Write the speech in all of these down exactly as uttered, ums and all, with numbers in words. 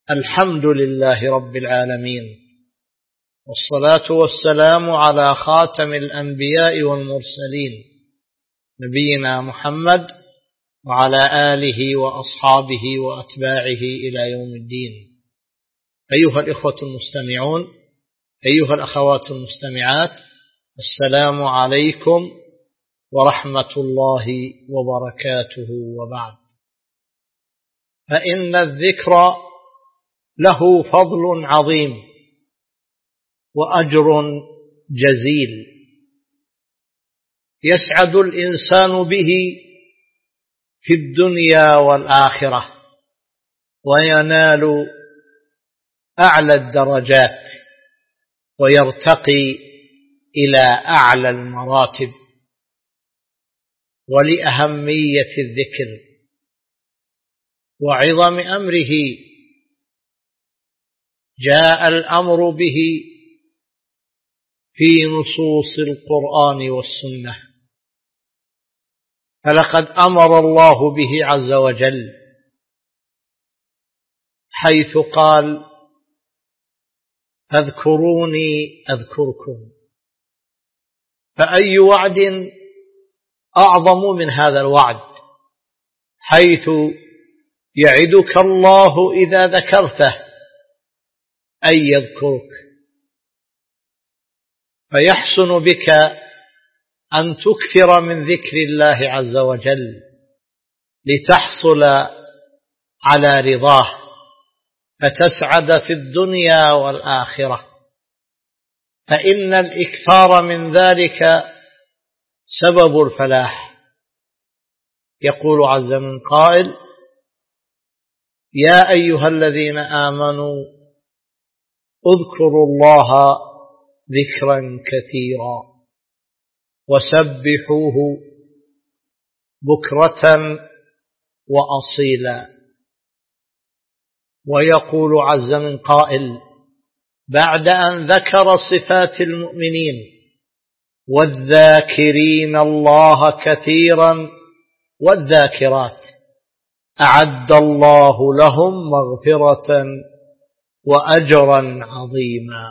الحمد لله رب العالمين، والصلاة والسلام على خاتم الأنبياء والمرسلين نبينا محمد وعلى آله وأصحابه وأتباعه إلى يوم الدين. أيها الإخوة المستمعون، أيها الأخوات المستمعات، السلام عليكم ورحمة الله وبركاته. وبعد، فإن الذكر له فضل عظيم وأجر جزيل يسعد الإنسان به في الدنيا والآخرة وينال أعلى الدرجات ويرتقي إلى أعلى المراتب. ولأهمية الذكر وعظم أمره جاء الأمر به في نصوص القرآن والسنة، فلقد أمر الله به عز وجل حيث قال: فاذكروني أذكركم. فأي وعد أعظم من هذا الوعد، حيث يعدك الله إذا ذكرته أن يذكرك، فيحسن بك أن تكثر من ذكر الله عز وجل لتحصل على رضاه فتسعد في الدنيا والآخرة، فإن الإكثار من ذلك سبب الفلاح. يقول عز من قائل: يا أيها الذين آمنوا اذكروا الله ذكرا كثيرا وسبحوه بكرة وأصيلا. ويقول عز من قائل بعد أن ذكر صفات المؤمنين: والذاكرين الله كثيرا والذاكرات أعد الله لهم مغفرة وأجرا عظيما.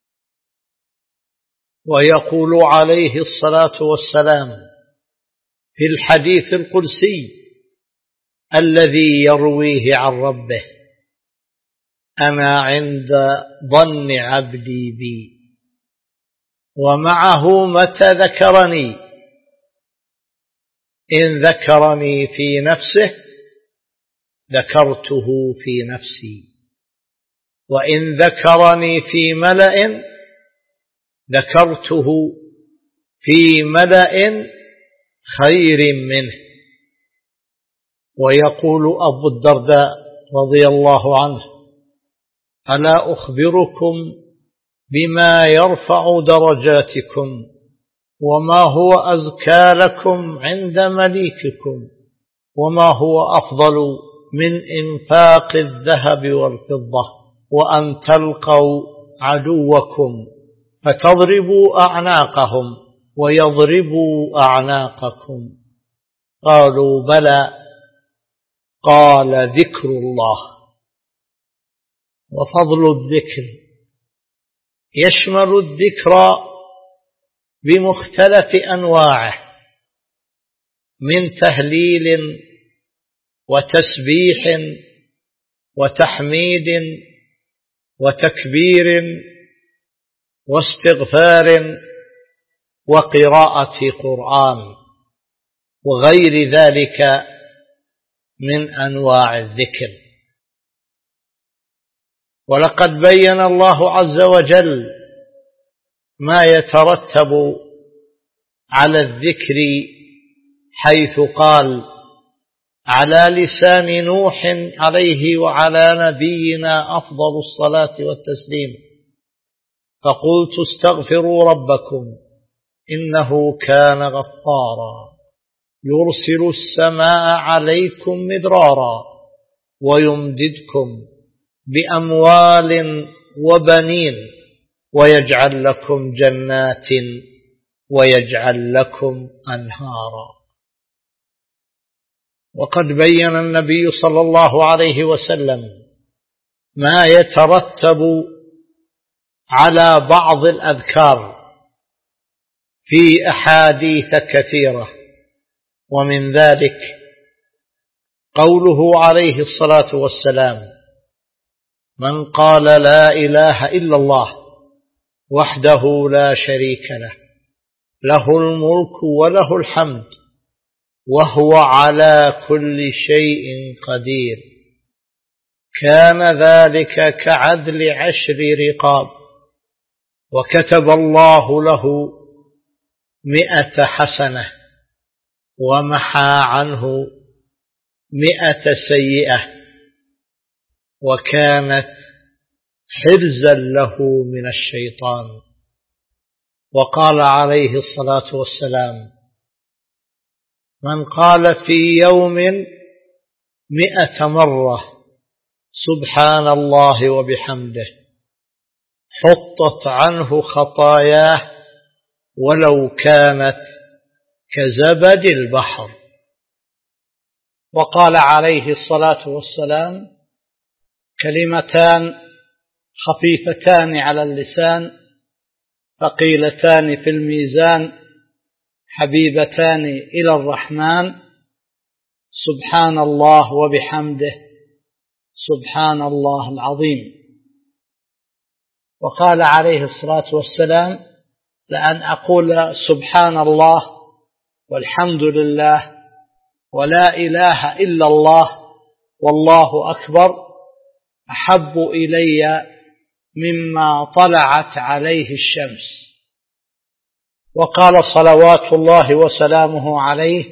ويقول عليه الصلاة والسلام في الحديث القدسي الذي يرويه عن ربه: أنا عند ظن عبدي بي، ومعه متى ذكرني. إن ذكرني في نفسه ذكرته في نفسي، وإن ذكرني في ملأ ذكرته في ملأ خير منه. ويقول أبو الدرداء رضي الله عنه: ألا أخبركم بما يرفع درجاتكم وما هو أزكى لكم عند مليككم وما هو أفضل من إنفاق الذهب والفضة، وأن تلقوا عدوكم فتضربوا أعناقهم ويضربوا أعناقكم. قالوا: بلى. قال: ذكر الله. وفضل الذكر يشمل الذكر بمختلف أنواعه من تهليل وتسبيح وتحميد وتكبير واستغفار وقراءة قرآن وغير ذلك من أنواع الذكر. ولقد بين الله عز وجل ما يترتب على الذكر، حيث قال على لسان نوح عليه وعلى نبينا أفضل الصلاة والتسليم: فقلت استغفروا ربكم إنه كان غفارا يرسل السماء عليكم مدرارا ويمددكم بأموال وبنين ويجعل لكم جنات ويجعل لكم أنهارا. وقد بين النبي صلى الله عليه وسلم ما يترتب على بعض الأذكار في أحاديث كثيرة، ومن ذلك قوله عليه الصلاة والسلام: من قال لا إله إلا الله وحده لا شريك له له الملك وله الحمد وهو على كل شيء قدير، كان ذلك كعدل عشر رقاب، وكتب الله له مئة حسنة ومحى عنه مئة سيئة، وكانت حرزا له من الشيطان. وقال عليه الصلاة والسلام: من قال في يوم مئة مرة سبحان الله وبحمده حطت عنه خطاياه ولو كانت كزبد البحر. وقال عليه الصلاة والسلام: كلمتان خفيفتان على اللسان ثقيلتان في الميزان حبيبتان إلى الرحمن، سبحان الله وبحمده سبحان الله العظيم. وقال عليه الصلاة والسلام: لأن أقول سبحان الله والحمد لله ولا إله إلا الله والله أكبر أحب إلي مما طلعت عليه الشمس. وقال صلوات الله وسلامه عليه: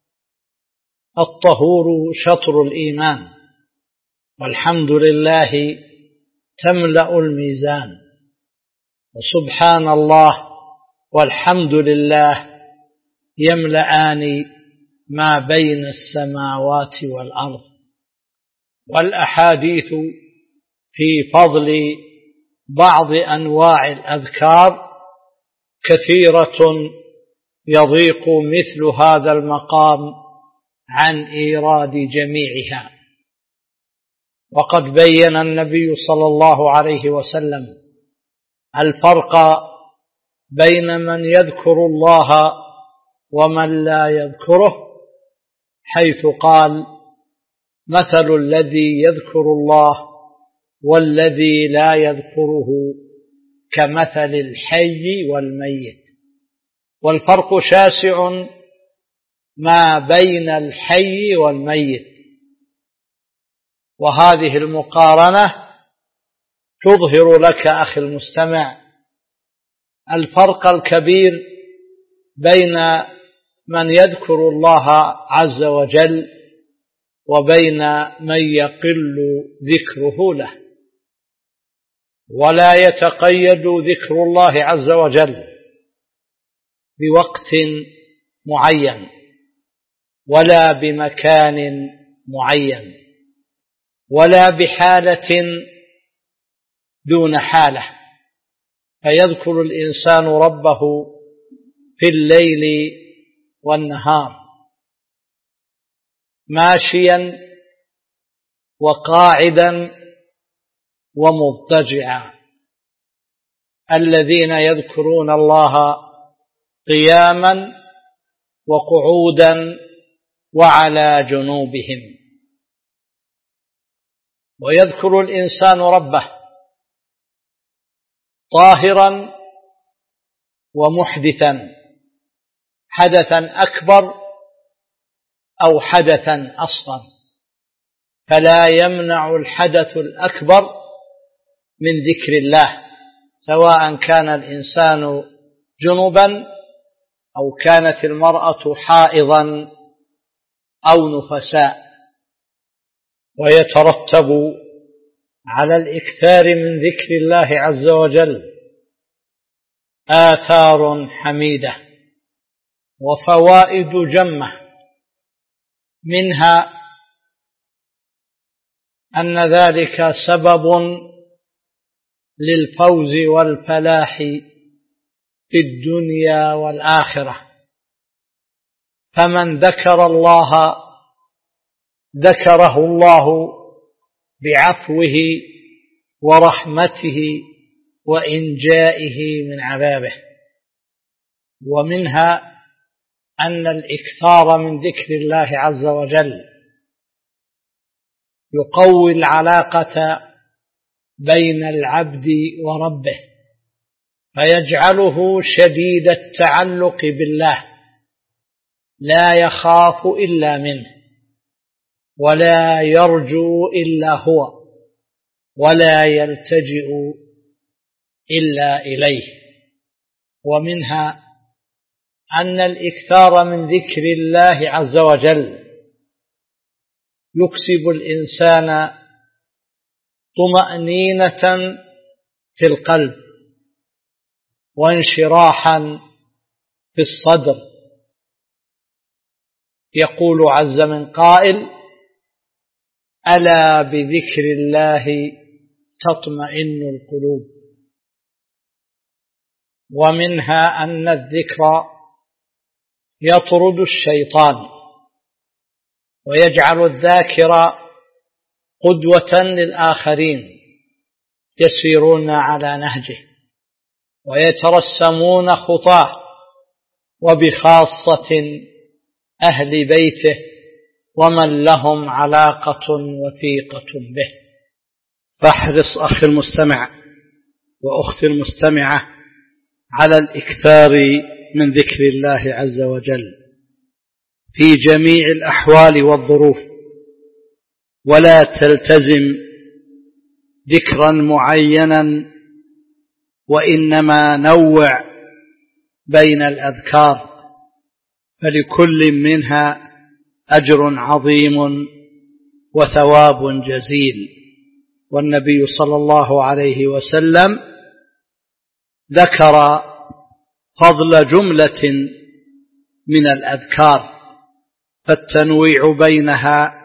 الطهور شطر الإيمان والحمد لله تملأ الميزان، وسبحان الله والحمد لله يملأان ما بين السماوات والأرض. والأحاديث في فضل بعض أنواع الأذكار كثيرة يضيق مثل هذا المقام عن إيراد جميعها. وقد بين النبي صلى الله عليه وسلم الفرق بين من يذكر الله ومن لا يذكره، حيث قال: مثل الذي يذكر الله والذي لا يذكره كمثل الحي والميت. والفرق شاسع ما بين الحي والميت، وهذه المقارنة تظهر لك أخي المستمع الفرق الكبير بين من يذكر الله عز وجل وبين من يقل ذكره له. ولا يتقيد ذكر الله عز وجل بوقت معين ولا بمكان معين ولا بحالة دون حالة، فيذكر الإنسان ربه في الليل والنهار، ماشيا وقاعدا ومضطجعا. الذين يذكرون الله قياما وقعودا وعلى جنوبهم. ويذكر الإنسان ربه طاهرا ومحدثا، حدثا أكبر أو حدثا أصغر، فلا يمنع الحدث الأكبر من ذكر الله، سواء كان الإنسان جنبا أو كانت المرأة حائضا أو نفساء. ويترتب على الإكثار من ذكر الله عز وجل آثار حميدة وفوائد جمة، منها أن ذلك سبب للفوز والفلاح في الدنيا والآخرة. فمن ذكر الله ذكره الله بعفوه ورحمته وإنجائه من عذابه. ومنها أن الإكثار من ذكر الله عز وجل يقوي العلاقة بين العبد وربه، فيجعله شديد التعلق بالله، لا يخاف إلا منه، ولا يرجو إلا هو، ولا يلتجئ إلا إليه. ومنها أن الإكثار من ذكر الله عز وجل يكسب الإنسان طمأنينة في القلب وانشراحا في الصدر. يقول عز من قائل: ألا بذكر الله تطمئن القلوب. ومنها أن الذكر يطرد الشيطان ويجعل الذاكر قدوة للآخرين يسيرون على نهجه ويترسمون خطاه، وبخاصة أهل بيته ومن لهم علاقة وثيقة به. فاحرص أخي المستمع وأختي المستمعة على الإكثار من ذكر الله عز وجل في جميع الأحوال والظروف، ولا تلتزم ذكرا معينا، وإنما نوع بين الأذكار، فلكل منها أجر عظيم وثواب جزيل. والنبي صلى الله عليه وسلم ذكر فضل جملة من الأذكار، فالتنويع بينها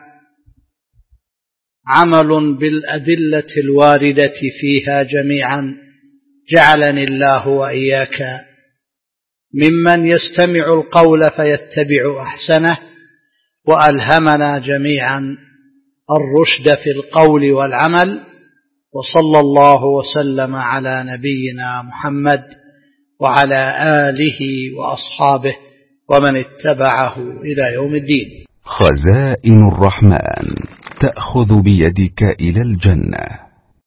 عمل بالأدلة الواردة فيها جميعا. جعلني الله وإياك ممن يستمع القول فيتبع أحسنه، وألهمنا جميعا الرشد في القول والعمل. وصلى الله وسلم على نبينا محمد وعلى آله وأصحابه ومن اتبعه إلى يوم الدين. خزائن الرحمن تأخذ بيدك إلى الجنة.